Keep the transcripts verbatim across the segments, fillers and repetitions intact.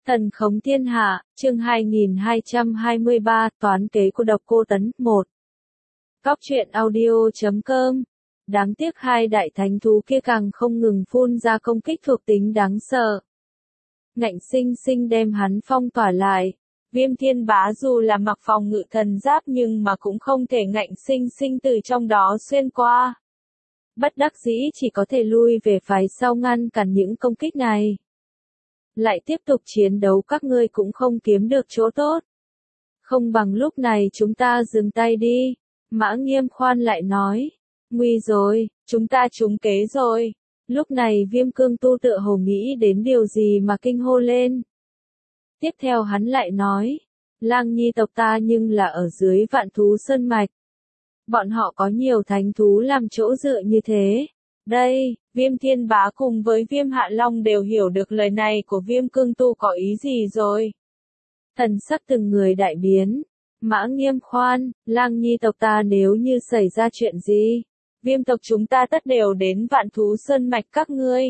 Thần khống thiên hạ, chương hai nghìn hai trăm hai mươi ba, toán kế của độc cô Tấn, một. Góc truyện audio chấm com. Đáng tiếc hai đại thánh thú kia càng không ngừng phun ra công kích thuộc tính đáng sợ. Ngạnh sinh sinh đem hắn phong tỏa lại. Viêm thiên bá dù là mặc phòng ngự thần giáp nhưng mà cũng không thể ngạnh sinh sinh từ trong đó xuyên qua. Bất đắc dĩ chỉ có thể lui về phái sau ngăn cản những công kích này. Lại tiếp tục chiến đấu các ngươi cũng không kiếm được chỗ tốt. Không bằng lúc này chúng ta dừng tay đi. Mã Nghiêm khoan lại nói. Nguy rồi, chúng ta trúng kế rồi. Lúc này Viêm Cương Tu tựa hồ nghĩ đến điều gì mà kinh hô lên. Tiếp theo hắn lại nói. Lang Nhi tộc ta nhưng là ở dưới Vạn Thú Sơn Mạch. Bọn họ có nhiều thánh thú làm chỗ dựa như thế. Đây, Viêm Thiên Bá cùng với Viêm Hạ Long đều hiểu được lời này của Viêm Cương Tu có ý gì rồi. Thần sắc từng người đại biến. Mã Nghiêm khoan, Lang Nhi tộc ta nếu như xảy ra chuyện gì, Viêm tộc chúng ta tất đều đến Vạn Thú Sơn Mạch các ngươi.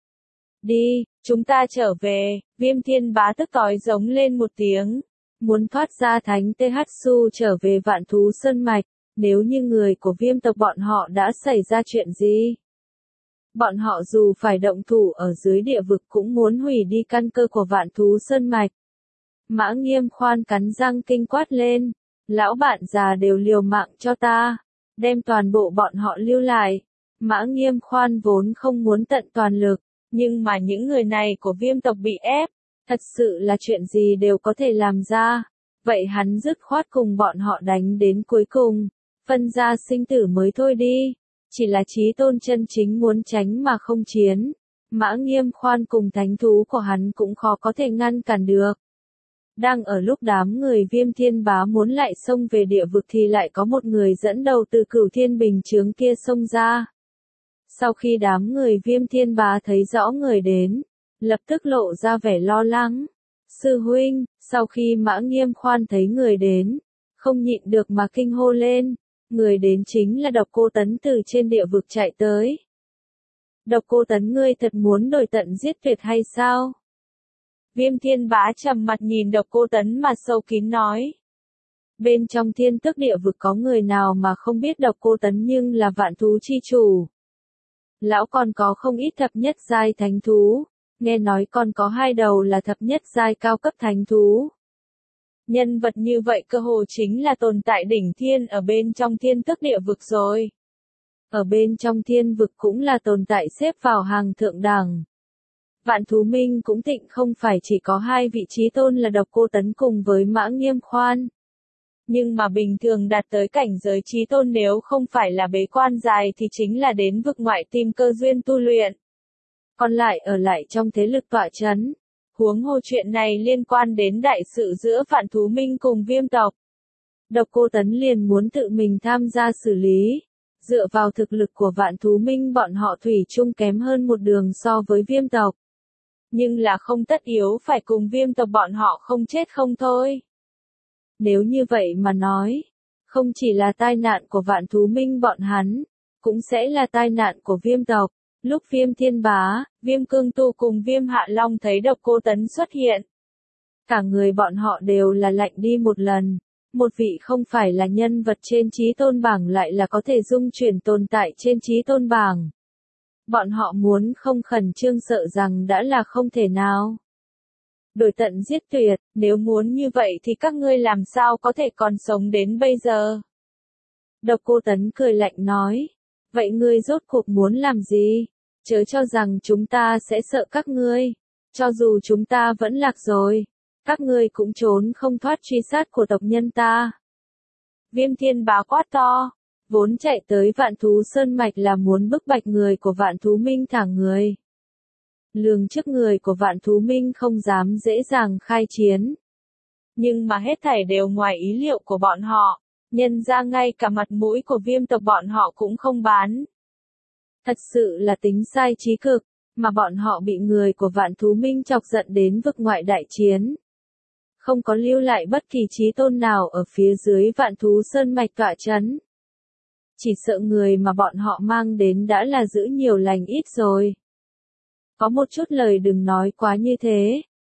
Đi, chúng ta trở về. Viêm Thiên Bá tức tối giống lên một tiếng. Muốn thoát ra thánh tê hát xu trở về Vạn Thú Sơn Mạch, nếu như người của Viêm tộc bọn họ đã xảy ra chuyện gì. Bọn họ dù phải động thủ ở dưới địa vực cũng muốn hủy đi căn cơ của Vạn Thú Sơn Mạch. Mã Nghiêm khoan cắn răng kinh quát lên. Lão bạn già đều liều mạng cho ta. Đem toàn bộ bọn họ lưu lại. Mã Nghiêm khoan vốn không muốn tận toàn lực. Nhưng mà những người này của Viêm tộc bị ép. Thật sự là chuyện gì đều có thể làm ra. Vậy hắn dứt khoát cùng bọn họ đánh đến cuối cùng. Phân ra sinh tử mới thôi đi. Chỉ là chí tôn chân chính muốn tránh mà không chiến. Mã Nghiêm khoan cùng thánh thú của hắn cũng khó có thể ngăn cản được. Đang ở lúc đám người Viêm Thiên Bá muốn lại xông về địa vực thì lại có một người dẫn đầu từ Cửu Thiên Bình Chướng kia xông ra. Sau khi đám người Viêm Thiên Bá thấy rõ người đến, lập tức lộ ra vẻ lo lắng. Sư huynh, sau khi Mã Nghiêm khoan thấy người đến, không nhịn được mà kinh hô lên. Người đến chính là Độc Cô Tấn từ trên địa vực chạy tới. Độc Cô Tấn ngươi thật muốn đổi tận giết tuyệt hay sao? Viêm Thiên Bá trầm mặt nhìn Độc Cô Tấn mà sâu kín nói. Bên trong thiên tức địa vực có người nào mà không biết Độc Cô Tấn nhưng là vạn thú chi chủ. Lão còn có không ít thập nhất giai thánh thú, nghe nói còn có hai đầu là thập nhất giai cao cấp thánh thú. Nhân vật như vậy cơ hồ chính là tồn tại đỉnh thiên ở bên trong thiên tức địa vực rồi. Ở bên trong thiên vực cũng là tồn tại xếp vào hàng thượng đẳng. Vạn Thú Minh cũng tịnh không phải chỉ có hai vị trí tôn là Độc Cô Tấn cùng với Mã Nghiêm khoan. Nhưng mà bình thường đạt tới cảnh giới trí tôn nếu không phải là bế quan dài thì chính là đến vực ngoại tìm cơ duyên tu luyện. Còn lại ở lại trong thế lực tọa chấn. Huống hồ chuyện này liên quan đến đại sự giữa Vạn Thú Minh cùng Viêm tộc. Độc Cô Tấn liền muốn tự mình tham gia xử lý. Dựa vào thực lực của Vạn Thú Minh bọn họ thủy chung kém hơn một đường so với Viêm tộc. Nhưng là không tất yếu phải cùng Viêm tộc bọn họ không chết không thôi. Nếu như vậy mà nói, không chỉ là tai nạn của Vạn Thú Minh bọn hắn, cũng sẽ là tai nạn của Viêm tộc. Lúc Viêm Thiên Bá, Viêm Cương Tu cùng Viêm Hạ Long thấy Độc Cô Tấn xuất hiện. Cả người bọn họ đều là lạnh đi một lần. Một vị không phải là nhân vật trên chí tôn bảng lại là có thể dung chuyển tồn tại trên chí tôn bảng. Bọn họ muốn không khẩn trương sợ rằng đã là không thể nào. Đổi tận giết tuyệt, nếu muốn như vậy thì các ngươi làm sao có thể còn sống đến bây giờ? Độc Cô Tấn cười lạnh nói. Vậy ngươi rốt cuộc muốn làm gì? Chớ cho rằng chúng ta sẽ sợ các ngươi. Cho dù chúng ta vẫn lạc rồi, các ngươi cũng trốn không thoát truy sát của tộc nhân ta. Viêm Thiên Bá quát to. Vốn chạy tới Vạn Thú Sơn Mạch là muốn bức bạch người của Vạn Thú Minh thả người. Lường trước người của Vạn Thú Minh không dám dễ dàng khai chiến. Nhưng mà hết thảy đều ngoài ý liệu của bọn họ. Nhân ra ngay cả mặt mũi của Viêm tộc bọn họ cũng không bán. Thật sự là tính sai trí cực, mà bọn họ bị người của Vạn Thú Minh chọc giận đến vực ngoại đại chiến. Không có lưu lại bất kỳ chí tôn nào ở phía dưới Vạn Thú Sơn Mạch tọa chấn. Chỉ sợ người mà bọn họ mang đến đã là giữ nhiều lành ít rồi. Có một chút lời đừng nói quá như thế.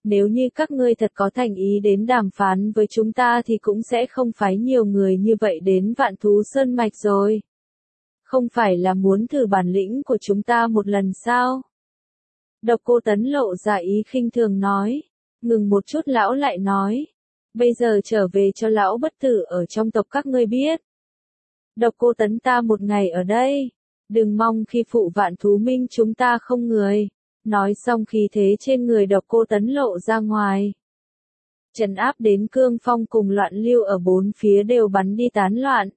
Nếu như các ngươi thật có thành ý đến đàm phán với chúng ta thì cũng sẽ không phái nhiều người như vậy đến Vạn Thú Sơn Mạch rồi. Không phải là muốn thử bản lĩnh của chúng ta một lần sao? Độc Cô Tấn lộ ra ý khinh thường nói. Ngừng một chút lão lại nói. Bây giờ trở về cho lão bất tử ở trong tộc các ngươi biết. Độc Cô Tấn ta một ngày ở đây. Đừng mong khi phụ Vạn Thú Minh chúng ta không người. Nói xong khí thế trên người Độc Cô Tấn lộ ra ngoài. Trấn áp đến cương phong cùng loạn lưu ở bốn phía đều bắn đi tán loạn.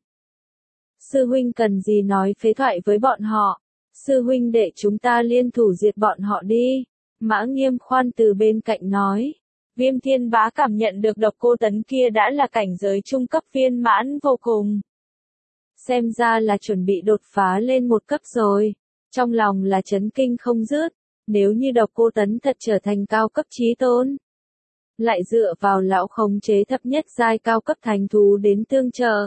Sư huynh cần gì nói phế thoại với bọn họ. Sư huynh để chúng ta liên thủ diệt bọn họ đi. Mã Nghiêm khoan từ bên cạnh nói. Viêm Thiên Bá cảm nhận được Độc Cô Tấn kia đã là cảnh giới trung cấp viên mãn vô cùng. Xem ra là chuẩn bị đột phá lên một cấp rồi. Trong lòng là chấn kinh không dứt. Nếu như Độc Cô Tấn thật trở thành cao cấp chí tôn. Lại dựa vào lão khống chế thấp nhất giai cao cấp thành thú đến tương trợ.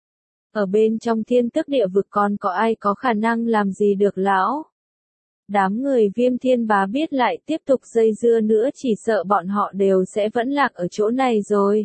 Ở bên trong thiên tức địa vực còn có ai có khả năng làm gì được lão? Đám người Viêm Thiên Bá biết lại tiếp tục dây dưa nữa chỉ sợ bọn họ đều sẽ vẫn lạc ở chỗ này rồi.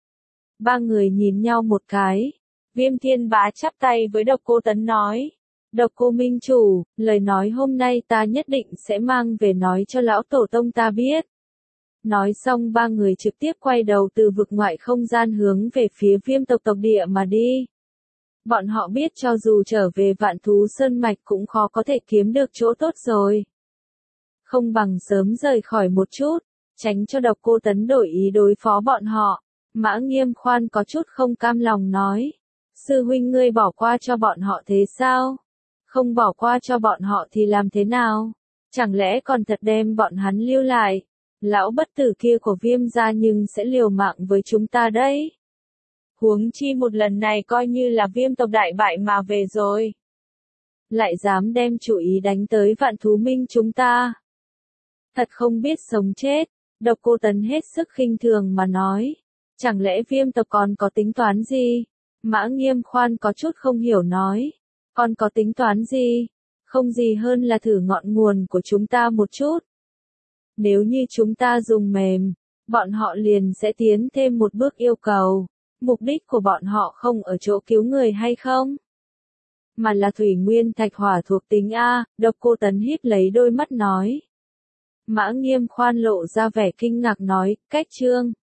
Ba người nhìn nhau một cái. Viêm Thiên Bá chắp tay với Độc Cô Tấn nói. Độc Cô Minh Chủ, lời nói hôm nay ta nhất định sẽ mang về nói cho lão tổ tông ta biết. Nói xong ba người trực tiếp quay đầu từ vực ngoại không gian hướng về phía Viêm tộc tộc địa mà đi. Bọn họ biết cho dù trở về Vạn Thú Sơn Mạch cũng khó có thể kiếm được chỗ tốt rồi. Không bằng sớm rời khỏi một chút, tránh cho Độc Cô Tấn đổi ý đối phó bọn họ. Mã Nghiêm khoan có chút không cam lòng nói. Sư huynh ngươi bỏ qua cho bọn họ thế sao? Không bỏ qua cho bọn họ thì làm thế nào? Chẳng lẽ còn thật đem bọn hắn lưu lại? Lão bất tử kia của Viêm gia nhưng sẽ liều mạng với chúng ta đấy. Huống chi một lần này coi như là Viêm tộc đại bại mà về rồi. Lại dám đem chủ ý đánh tới Vạn Thú Minh chúng ta. Thật không biết sống chết. Độc Cô Tấn hết sức khinh thường mà nói. Chẳng lẽ Viêm tộc còn có tính toán gì? Mã Nghiêm khoan có chút không hiểu nói. Còn có tính toán gì? Không gì hơn là thử ngọn nguồn của chúng ta một chút. Nếu như chúng ta dùng mềm, bọn họ liền sẽ tiến thêm một bước yêu cầu. Mục đích của bọn họ không ở chỗ cứu người hay không? Mà là thủy nguyên thạch hỏa thuộc tính A, Độc Cô Tấn híp lấy đôi mắt nói. Mã Nghiêm khoan lộ ra vẻ kinh ngạc nói, cách chương.